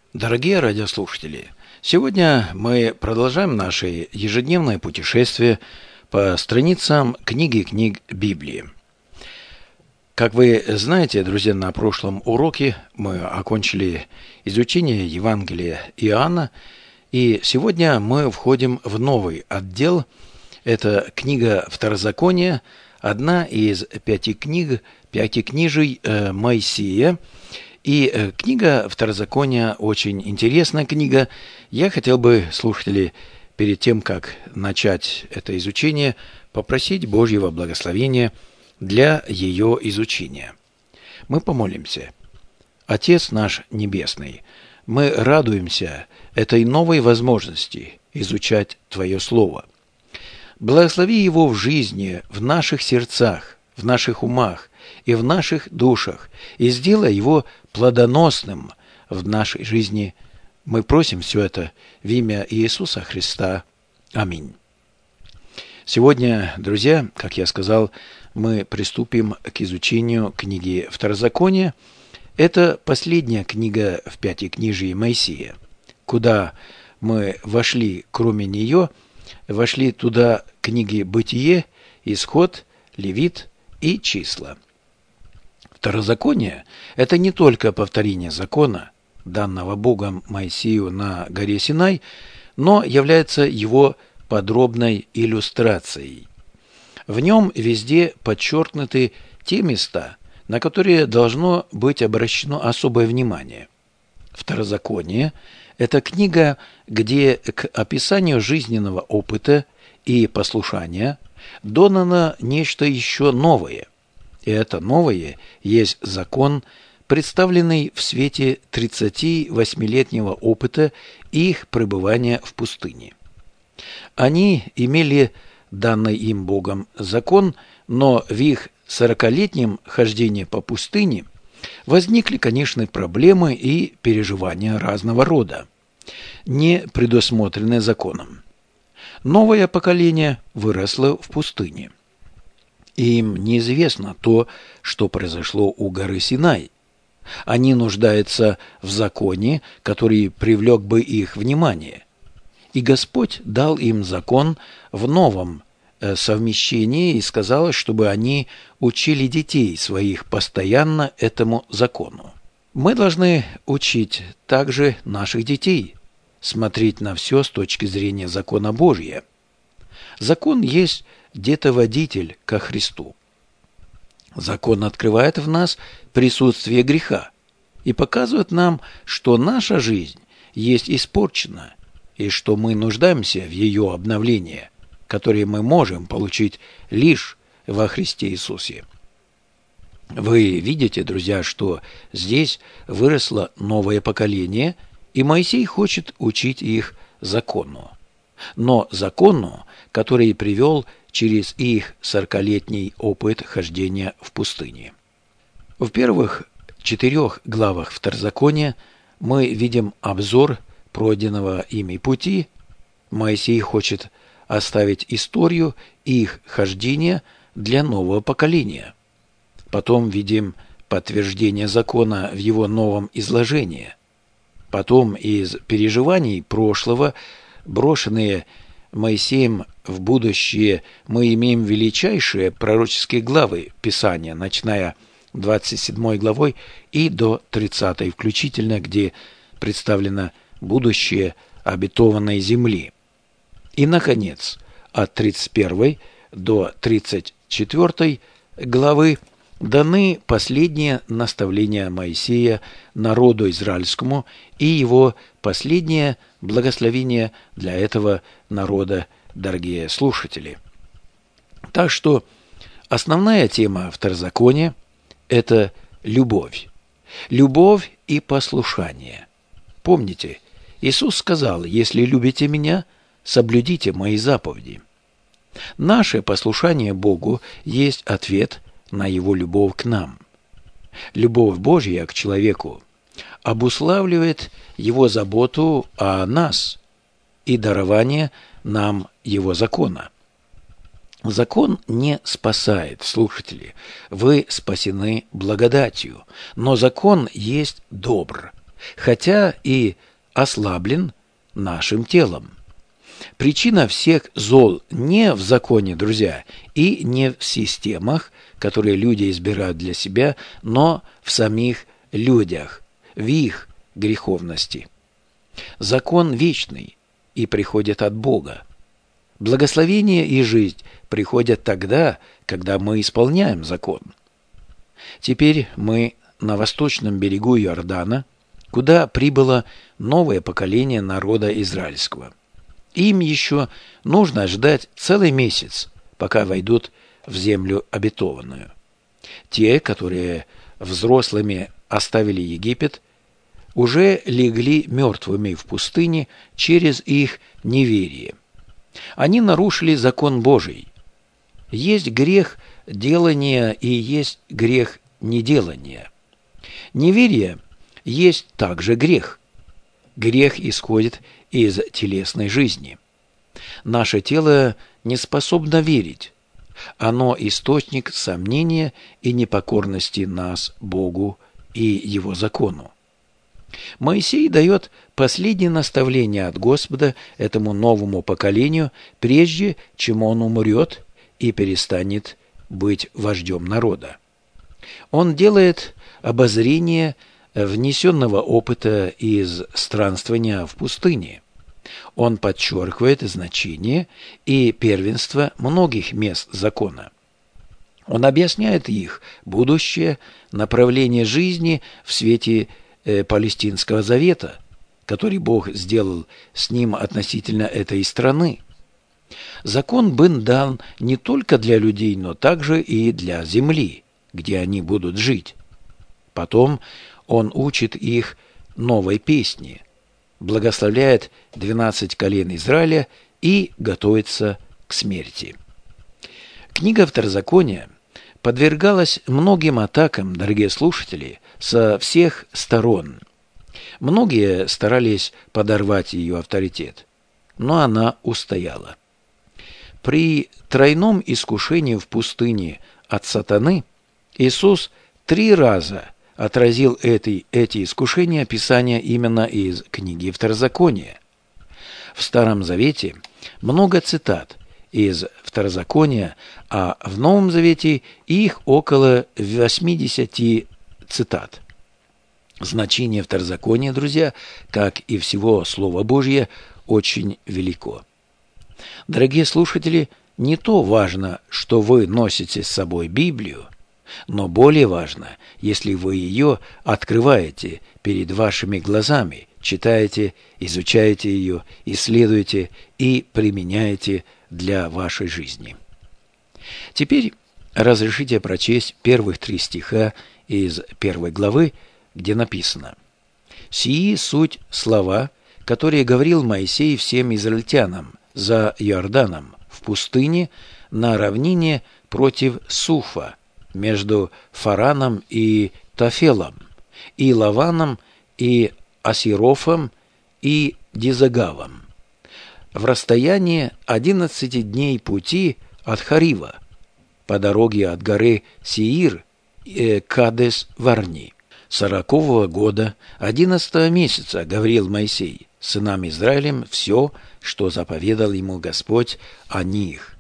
Дорогие радиослушатели, сегодня мы продолжаем наше ежедневное путешествие по страницам книги книг Библии. Как вы знаете, друзья, на прошлом уроке мы окончили изучение Евангелия Иоанна, и сегодня мы входим в новый отдел. Это книга Второзакония, одна из пятикнижий Моисея. И книга Второзакония очень интересная книга. Я хотел бы слушателей перед тем, как начать это изучение, попросить Божьего благословения для ее изучения. Мы помолимся. Отец наш Небесный, мы радуемся этой новой возможности изучать Твое Слово. Благослови его в жизни, в наших сердцах, в наших умах и в наших душах, и сделай его плодоносным в нашей жизни. Мы просим все это в имя Иисуса Христа. Аминь. Сегодня, друзья, как я сказал, мы приступим к изучению книги Второзакония. Это последняя книга в Пятикнижии Моисея. Куда мы вошли, кроме нее, вошли туда книги Бытие, Исход, Левит и Числа. Второзаконие – это не только повторение закона, данного Богом Моисею на горе Синай, но является его подробной иллюстрацией. В нем везде подчеркнуты те места, на которые должно быть обращено особое внимание. Второзаконие – это книга, где к описанию жизненного опыта и послушания додано нечто еще новое. И это новое есть закон, представленный в свете 38-летнего опыта их пребывания в пустыне. Они имели данный им Богом закон, но в их 40-летнем хождении по пустыне возникли, конечно, проблемы и переживания разного рода, не предусмотренные законом. Новое поколение выросло в пустыне. Им неизвестно то, что произошло у горы Синай. Они нуждаются в законе, который привлек бы их внимание. И Господь дал им закон в новом совмещении и сказал, чтобы они учили детей своих постоянно этому закону. Мы должны учить также наших детей смотреть на все с точки зрения закона Божия. Закон есть детоводитель ко Христу. Закон открывает в нас присутствие греха и показывает нам, что наша жизнь есть испорчена и что мы нуждаемся в ее обновлении, которое мы можем получить лишь во Христе Иисусе. Вы видите, друзья, что здесь выросло новое поколение, и Моисей хочет учить их закону. Но закону, который привел через их 40-летний опыт хождения в пустыне. В первых 4 главах Второзакония мы видим обзор пройденного ими пути. Моисей хочет оставить историю их хождения для нового поколения. Потом видим подтверждение закона в его новом изложении. Потом из переживаний прошлого, брошенные Моисеем в будущее, мы имеем величайшие пророческие главы Писания, начиная 27 главой и до 30 включительно, где представлено будущее обетованной земли. И, наконец, от 31 до 34 главы даны последние наставления Моисея народу израильскому и его последнее благословение для этого народа, дорогие слушатели. Так что основная тема Второзакония – это любовь. Любовь и послушание. Помните, Иисус сказал: «Если любите Меня, соблюдите Мои заповеди». Наше послушание Богу есть ответ на Его любовь к нам. Любовь Божья к человеку обуславливает Его заботу о нас и дарование нам Его закона. Закон не спасает, слушатели. Вы спасены благодатью, но закон есть добр. хотя и ослаблен нашим телом. Причина всех зол не в законе, друзья, и не в системах, которые люди избирают для себя, но в самих людях, в их греховности. Закон вечный и приходит от Бога. Благословение и жизнь приходят тогда, когда мы исполняем закон. Теперь мы на восточном берегу Иордана, куда прибыло новое поколение народа израильского. Им еще нужно ждать целый месяц, пока войдут в землю обетованную. Те, которые взрослыми оставили Египет, уже легли мертвыми в пустыне через их неверие. Они нарушили закон Божий. Есть грех делания и есть грех неделания. Неверие есть также грех. Грех исходит из телесной жизни. Наше тело не способно верить. Оно источник сомнения и непокорности нас Богу и Его закону. Моисей дает последнее наставление от Господа этому новому поколению, прежде чем он умрет и перестанет быть вождем народа. Он делает обозрение внесенного опыта из странствования в пустыне. Он подчеркивает значение и первенство многих мест закона. Он объясняет их будущее направление жизни в свете Палестинского завета, который Бог сделал с ним относительно этой страны. Закон был дан не только для людей, но также и для земли, где они будут жить. Потом он учит их новой песне, благословляет 12 колен Израиля и готовится к смерти. Книга Второзакония подвергалась многим атакам, дорогие слушатели, со всех сторон. Многие старались подорвать ее авторитет, но она устояла. При тройном искушении в пустыне от сатаны Иисус 3 раза отразил эти искушения Писания именно из книги Второзакония. В Старом Завете много цитат из Второзакония, а в Новом Завете их около 80 цитат. Значение Второзакония, друзья, как и всего Слова Божьего, очень велико. Дорогие слушатели, не то важно, что вы носите с собой Библию, но более важно, если вы ее открываете перед вашими глазами, читаете, изучаете ее, исследуете и применяете для вашей жизни. Теперь разрешите прочесть первых 3 стиха из 1 главы, где написано: «Сии суть слова, которые говорил Моисей всем израильтянам за Иорданом в пустыне на равнине против Суфа, между Фараном и Тафелом, и Лаваном, и Асирофом, и Дизагавом, в расстоянии 11 дней пути от Харива, по дороге от горы Сеир к Кадес-Варни. 40-го года, 11-го месяца, говорил Моисей сынам Израилем все, что заповедал ему Господь о них».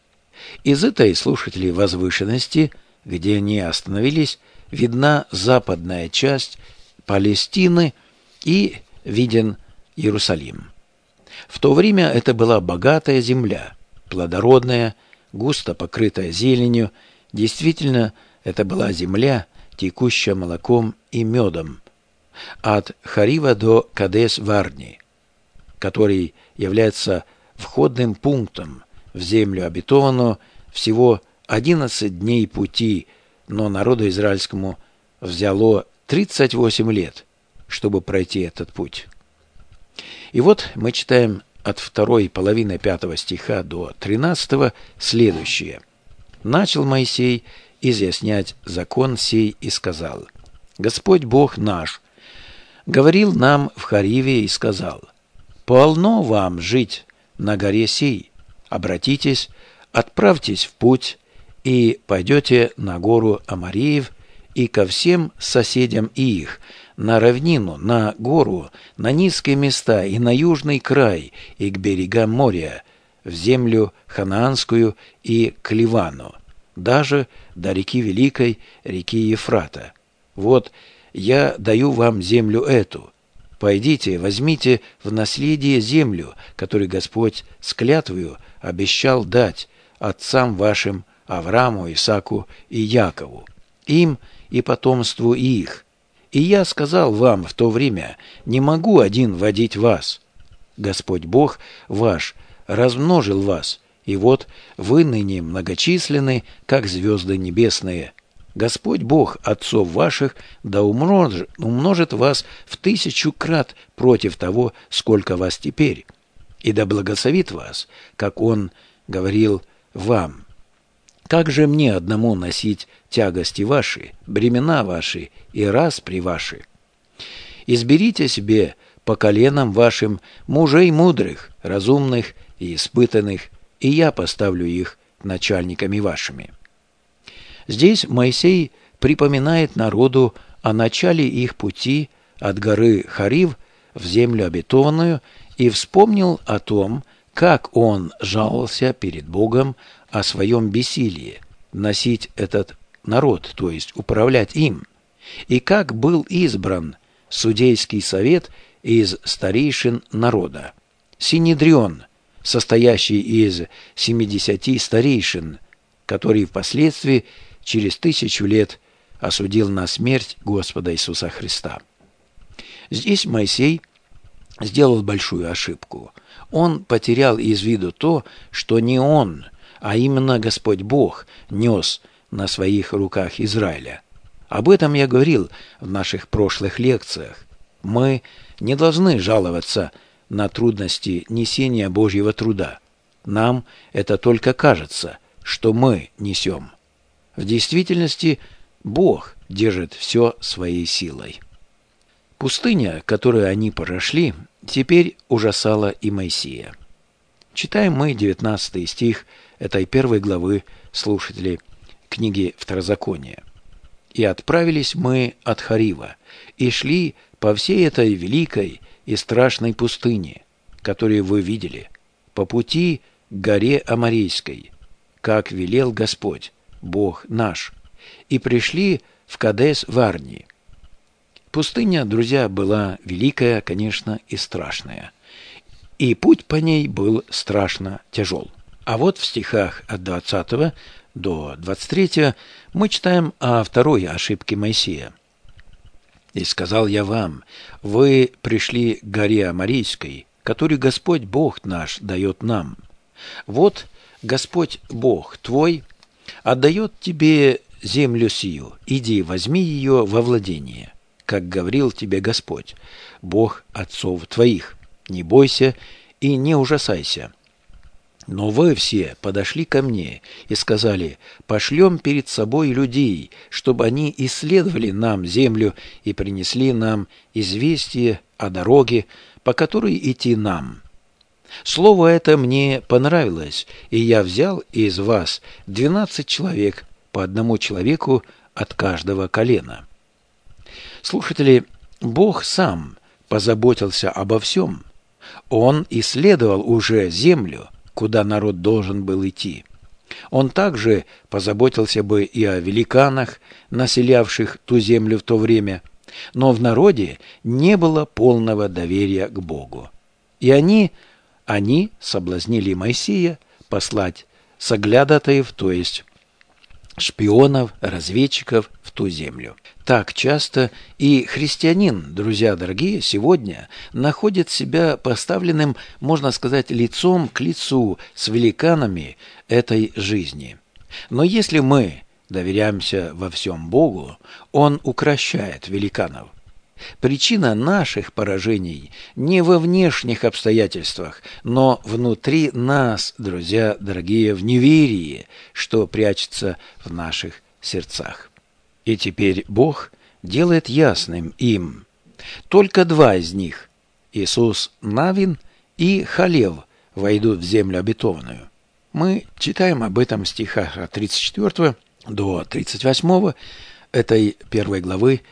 Из этой, слушатели, возвышенности, где они остановились, видна западная часть Палестины и виден Иерусалим. В то время это была богатая земля, плодородная, густо покрытая зеленью. Действительно, это была земля, текущая молоком и медом, от Харива до Кадес-Варни, который является входным пунктом в землю обетованную. Всего 11 дней пути, но народу израильскому взяло 38 лет, чтобы пройти этот путь. И вот мы читаем от 2 половины 5 стиха до 13 следующее. «Начал Моисей изъяснять закон сей и сказал: Господь Бог наш говорил нам в Хариве и сказал: полно вам жить на горе сей, обратитесь, отправьтесь в путь, и пойдете на гору Амореев и ко всем соседям их, на равнину, на гору, на низкие места и на южный край, и к берегам моря, в землю ханаанскую и к Ливану, даже до реки Великой, реки Ефрата. Вот я даю вам землю эту. Пойдите, возьмите в наследие землю, которую Господь с клятвою обещал дать отцам вашим Аврааму, Исааку и Якову, им и потомству их. И я сказал вам в то время: не могу один водить вас. Господь Бог ваш размножил вас, и вот вы ныне многочисленны, как звезды небесные. Господь Бог отцов ваших да умножит вас в 1000 крат против того, сколько вас теперь, и да благословит вас, как Он говорил вам. Как же мне одному носить тягости ваши, бремена ваши и распри ваши? Изберите себе по коленам вашим мужей мудрых, разумных и испытанных, и я поставлю их начальниками вашими». Здесь Моисей припоминает народу о начале их пути от горы Хорив в землю обетованную и вспомнил о том, как он жаловался перед Богом о своем бессилии носить этот народ, то есть управлять им, и как был избран судейский совет из старейшин народа, Синедрион, состоящий из 70 старейшин, который впоследствии через 1000 лет осудил на смерть Господа Иисуса Христа. Здесь Моисей сделал большую ошибку. Он потерял из виду то, что не он, а именно Господь Бог нес на своих руках Израиля. Об этом я говорил в наших прошлых лекциях. Мы не должны жаловаться на трудности несения Божьего труда. Нам это только кажется, что мы несем. В действительности Бог держит все своей силой. Пустыня, которую они прошли, теперь ужасала и Моисея. Читаем мы 19 стих этой 1 главы, слушатели, книги Второзакония. «И отправились мы от Хорива, и шли по всей этой великой и страшной пустыне, которую вы видели, по пути к горе Аморейской, как велел Господь, Бог наш, и пришли в Кадес-Варни». Пустыня, друзья, была великая, конечно, и страшная. И путь по ней был страшно тяжел. А вот в стихах от 20 до 23 мы читаем о второй ошибке Моисея. «И сказал я вам, вы пришли к горе Аморейской, которую Господь Бог наш дает нам. Вот Господь Бог твой отдает тебе землю сию, иди, возьми ее во владение, как говорил тебе Господь, Бог отцов твоих. Не бойся и не ужасайся. Но вы все подошли ко мне и сказали: пошлем перед собой людей, чтобы они исследовали нам землю и принесли нам известие о дороге, по которой идти нам. Слово это мне понравилось, и я взял из вас 12 человек, по одному человеку от каждого колена». Слушатели, Бог сам позаботился обо всем. Он исследовал уже землю, куда народ должен был идти. Он также позаботился бы и о великанах, населявших ту землю в то время, но в народе не было полного доверия к Богу. И они соблазнили Моисея послать соглядатаев, то есть шпионов, разведчиков в ту землю. Так часто и христианин, друзья дорогие, сегодня находит себя поставленным, можно сказать, лицом к лицу с великанами этой жизни. Но если мы доверяемся во всем Богу, Он укрощает великанов. Причина наших поражений не во внешних обстоятельствах, но внутри нас, друзья дорогие, в неверии, что прячется в наших сердцах. И теперь Бог делает ясным им. Только 2 из них, Иисус Навин и Халев, войдут в землю обетованную. Мы читаем об этом в стихах от 34 до 38 этой 1 главы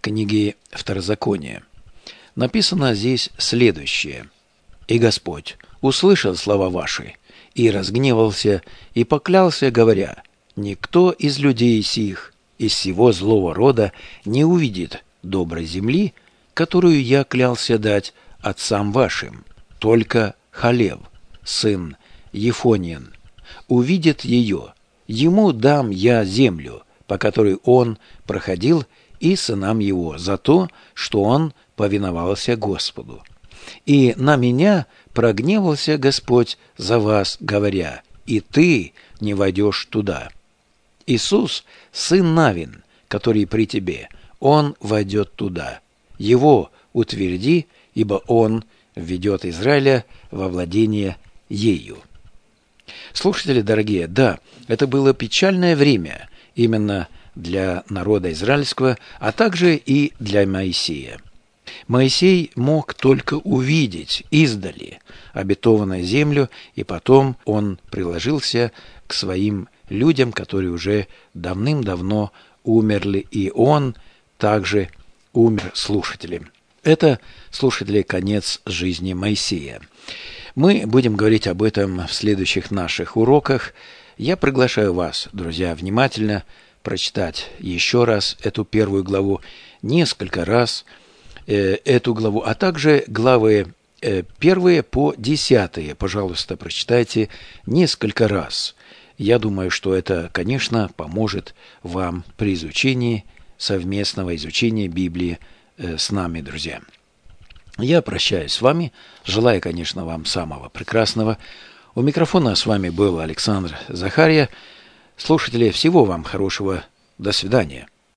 книги Второзакония. Написано здесь следующее. «И Господь услышал слова ваши, и разгневался, и поклялся, говоря, никто из людей сих, из всего злого рода, не увидит доброй земли, которую я клялся дать отцам вашим, только Халев, сын Ефонин, увидит ее, ему дам я землю, по которой он проходил, и сынам его, за то, что он повиновался Господу. И на меня прогневался Господь за вас, говоря, и ты не войдешь туда. Иисус, сын Навин, который при тебе, он войдет туда. Его утверди, ибо он введет Израиля во владение ею». Слушатели дорогие, да, это было печальное время именно для народа израильского, а также и для Моисея. Моисей мог только увидеть издали обетованную землю, и потом он приложился к своим людям, которые уже давным-давно умерли, и он также умер, слушатели. Это, слушатели, конец жизни Моисея. Мы будем говорить об этом в следующих наших уроках. Я приглашаю вас, друзья, внимательно прочитать еще раз эту первую главу, несколько раз эту главу, а также главы 1 по 10, пожалуйста, прочитайте несколько раз. Я думаю, что это, конечно, поможет вам при изучении, совместного изучения Библии с нами, друзья. Я прощаюсь с вами, желаю, конечно, вам самого прекрасного. У микрофона с вами был Александр Захарья. Слушатели, всего вам хорошего. До свидания.